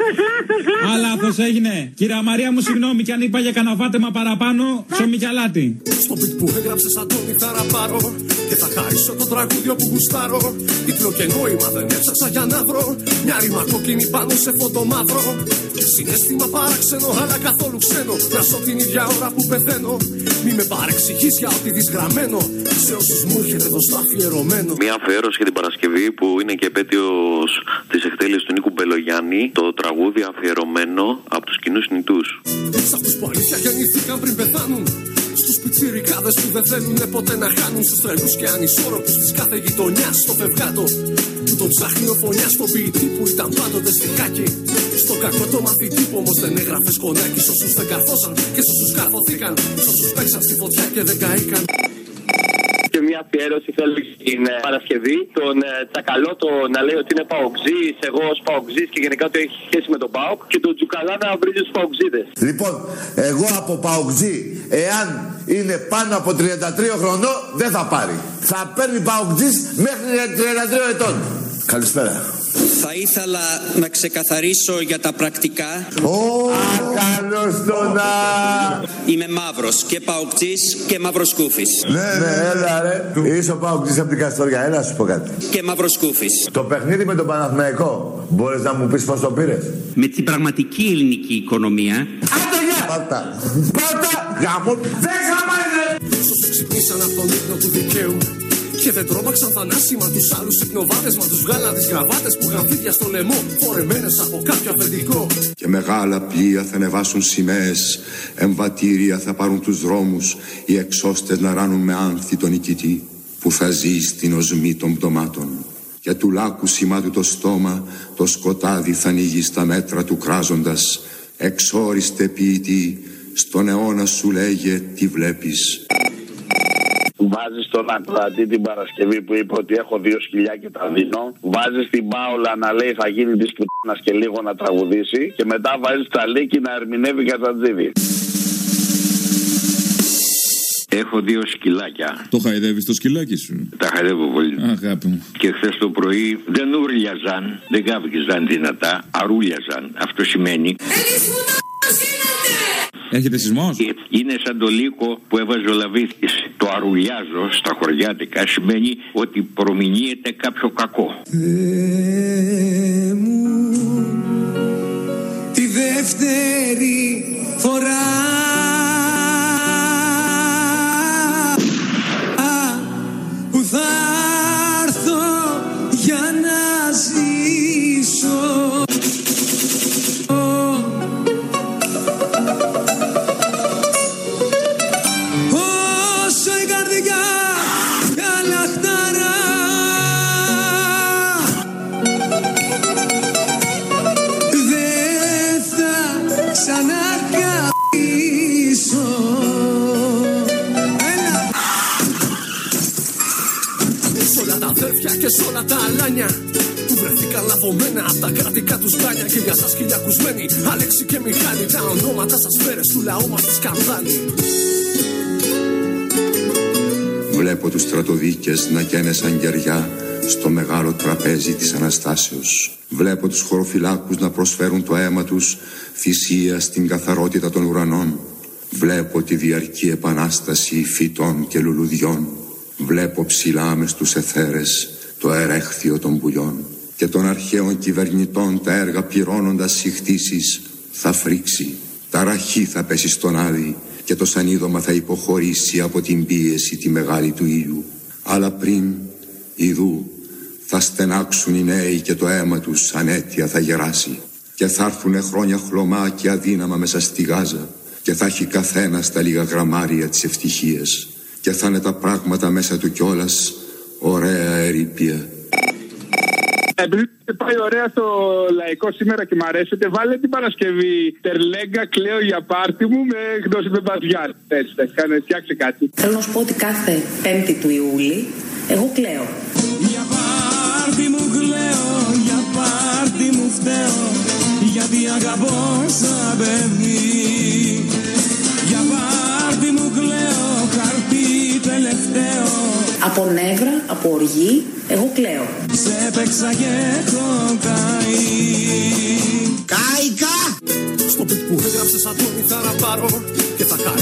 λάθος. Α, λάθος έγινε. Κυρία Μαρία μου, συγγνώμη κι αν είπα για καναβάτεμα παραπάνω, ψωμί κι αλάτι. Στο beat που έγραψες Αντώνη θα ραπάρω και θα χαρίσω το τραγούδιο που γουστάρω. Τίτλο και νόημα δεν έψαξα για να βρω. Μια ρήμα κόκκινη πάνω σε φωτομαύρο. Συναίσθημα παράξενο αλλά καθόλου ξένο. Να σω την ίδια ώρα που πεθαίνω. Μη με παρεξηγείς για ό,τι δεις γραμμένο. Σε όσους μου έχετε δώσει αφιερωμένο. Μια αφιέρωση για την Παρασκευή που είναι και επέτειος της εκτέλεσης του Νίκου Μπελογιάννη. Μπελογιάννη το τραγούδι αφιερωμένο από τους κοινούς νητούς. Σ' αυτούς που αλήθεια γεννήθηκαν πριν πεθάνουν, στους πιτσιρικάδες που δεν θέλουν ποτέ να χάνουν, στους τρελούς και ανισόρροπους της κάθε γειτονιάς, στο φευγάτο που τον ψάχνει ο φωνιάς, στον ποιητή που ήταν πάντοτε στιχάκι, στον κακό το μαθητή που όμως δεν έγραφε σκονάκι, σ' όσους δεν καρφώσαν και σ' όσους καρφωθήκαν, σ' όσους παίξαν στη φωτιά και δεν καήκαν. Και μια αφιέρωση θέλω στην Παρασκευή. Τον Τσακαλώ να λέει ότι είναι παοξής, εγώ ως παοξής και γενικά ότι έχει σχέση με τον ΠΑΟΚ. Και τον Τζουκαλά να βρίζει τους παοξίδες. Λοιπόν, εγώ από παοξή, εάν είναι πάνω από 33 χρονών, δεν θα πάρει. Θα παίρνει παοξής μέχρι 33 ετών. Καλησπέρα. Θα ήθελα να ξεκαθαρίσω για τα πρακτικά. Καλώς το να... Είμαι μαύρος και παοκτζής και μαυροσκούφης. Ναι, έλα ρε. Είσαι ο παοκτζής από την Καστοριά, έλα σου πω κάτι. Και μαυροσκούφης. Το παιχνίδι με τον Παναθηναϊκό, μπορείς να μου πεις πώς το πήρες? Με την πραγματική ελληνική οικονομία. Άντε γεια! Πάτα! Γάμο! Δεν γαμάνε! Όσους ξυπνήσαν από τον ύπνο του δικαίου και δεν τρόμαξαν θανάσιμα τους άλλους υπνοβάτες, μα τους βγάλαν τις γραβάτες που είχαν φίδια στο λαιμό, φορεμένες από κάποιο αφεντικό. Και μεγάλα πλοία θα ανεβάσουν σημαίες, εμβατήρια θα πάρουν τους δρόμους, οι εξώστες να ράνουν με άνθη τον νικητή που θα ζει στην οσμή των πτωμάτων. Και του λάκου σημάτου το στόμα, το σκοτάδι θα ανοίγει στα μέτρα του κράζοντας. Εξόριστε ποιητή, στον αιώνα σου λέγε τι βλέπεις. Βάζεις τον ακροατή την Παρασκευή που είπε ότι έχω 2 σκυλιά και τα δίνω. Βάζεις την Πάολα να λέει θα γίνει της πουτίνας και λίγο να τραγουδήσει. Και μετά βάζεις τα Λίκη να ερμηνεύει Κατατζίδη. Έχω 2 σκυλάκια. Το χαϊδεύεις το σκυλάκι σου? Τα χαϊδεύω πολύ. Αγάπη μου. Και χθες το πρωί δεν ούρλιαζαν, δεν κάβγιζαν δυνατά, αρούλιαζαν. Αυτό σημαίνει. Έρχεται σεισμός? Είναι σαν το λύκο που έβαζε ο Λαβίθης. Το αρουλιάζω στα χωριάτικα σημαίνει ότι προμηνύεται κάποιο κακό. Θεέ μου, τη δεύτερη φορά που θα έρθω για να ζήσω. Και σ' όλα τα αλάνια που βρεθήκαν λαβωμένα από τα κρατικά τους μπάνια. Και για σας χιλιακουσμένοι, Άλεξη και Μιχάλη, τα ονόματα σας φέρες του λαού μας τη σκανδάλη. Βλέπω τους στρατοδίκες να καίνε σαν κεριά στο μεγάλο τραπέζι της Αναστάσεως. Βλέπω τους χωροφυλάκους να προσφέρουν το αίμα τους θυσία στην καθαρότητα των ουρανών. Βλέπω τη διαρκή επανάσταση φυτών και λουλουδιών. Βλέπω ψηλά μες τους αιθέρες το ερέχθιο των πουλιών. Και των αρχαίων κυβερνητών τα έργα πληρώνοντας συχτήσεις θα φρίξει. Τα ραχή θα πέσει στον άδει και το σανίδωμα θα υποχωρήσει από την πίεση τη μεγάλη του ήλιου. Αλλά πριν, ιδού, θα στενάξουν οι νέοι και το αίμα τους ανέτεια θα γεράσει. Και θα έρθουνε χρόνια χλωμά και αδύναμα μέσα στη Γάζα. Και θα έχει καθένας τα λίγα γραμμάρια της ευτυχίας. Και θα είναι τα πράγματα μέσα του κιόλας ωραία ερήπια. Επειδή πάει ωραία στο λαϊκό σήμερα και μ' αρέσετε, βάλε την Παρασκευή Τερλέγκα, κλαίω για πάρτι μου με γνώση με μπαζιάρ. Έτσι, φτιάξε κάτι. Θέλω να σου πω ότι κάθε 5η του Ιούλη εγώ κλαίω. Για πάρτι μου κλαίω, για πάρτι μου φταίω, γιατί αγαπώ σαν παιδί. Για πάρτι μου κλαίω, χαρτί τελευταίο. Από νεύρα, από οργή, εγώ κλαίω. Σε παίξα και έχω καεί. Κάικα! Στο πιτ που έγραψε σαν τον θα να πάρω και θα καεί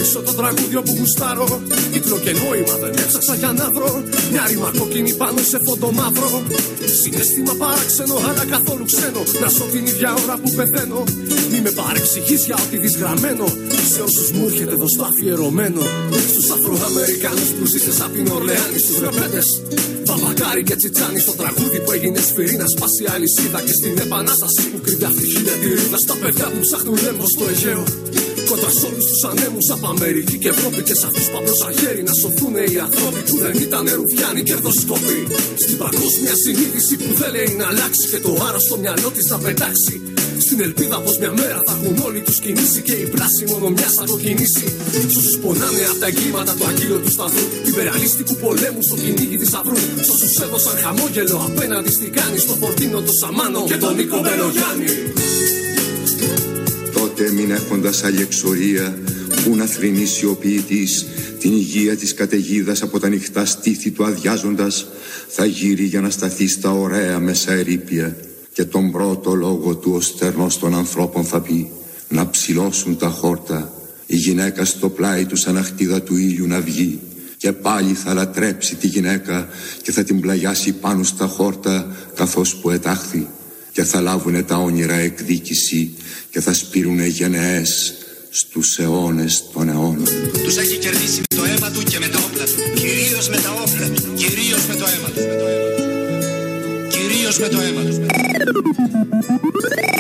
χαρίσω το τραγούδιο που γουστάρω. Τίτλο και νόημα δεν έψαξα για να βρω. Μια ρήμα κόκκινη πάνω σε φόντο μαύρο. Συναίσθημα παράξενο, αλλά καθόλου ξένο. Να ζω την ίδια ώρα που πεθαίνω. Μη με παρεξηγείς για ό,τι δεις γραμμένο. Σε όσους μου έρχεται εδώ στο αφιερωμένο. Στους Αφροαμερικάνους που ζήστε απ' την Ορλεάνη. Στους ρεπέτες Παπακάρι και Τσιτσάνι. Στο τραγούδι που έγινε σφυρί να σπάσει αλυσίδα. Και στην επανάσταση που κρύβει αυτή χιλιατηρίδα. Στα παιδιά που ψάχνουν έμβο στο Αιγαίο. Κόντρα σ' όλους τους ανέμους από Αμερική και Ευρώπη. Και σ' αυτούς που απλώσαν χέρι να σωθούν οι άνθρωποι που δεν ήταν ρουφιάνοι κερδοσκόποι. Στην παγκόσμια συνείδηση που δεν λέει να αλλάξει. Και το άρρωστο μυαλό της να πετάξει. Στην ελπίδα πως μια μέρα θα έχουν όλοι τους κινήσει. Και η πράσινη μόνο μια θα το κινήσει. Σ' όσους πονάνε από τα εγκλήματα του αγγείλου του σταυρού. Υπεραλίστικου πολέμου στο κυνήγι της αυρού. Σ' όσους έδωσαν χαμόγελο απέναντι στη Κάνη. Στο Φορτίνο, το Σαμάνο και τον Νίκο Μπελογιάννη. Τότε μην έχοντας άλλη εξορία που να θρηνήσει ο ποιητής την υγεία της καταιγίδας από τα ανοιχτά στήθη του αδειάζοντας, θα γύρει για να σταθεί στα ωραία μέσα ερείπια και τον πρώτο λόγο του ο στερνός των ανθρώπων θα πει να ψηλώσουν τα χόρτα, η γυναίκα στο πλάι του σαν αχτίδα του ήλιου να βγει και πάλι θα λατρέψει τη γυναίκα και θα την πλαγιάσει πάνω στα χόρτα καθώς που ετάχθη και θα λάβουνε τα όνειρα εκδίκηση και θα σπείρουνε γενναίες στους αιώνες των αιώνων. Τους έχει κερδίσει με το αίμα του και με τα όπλα του. Κυρίως με τα όπλα του. Κυρίως με το αίμα του. Κυρίως με το αίμα του.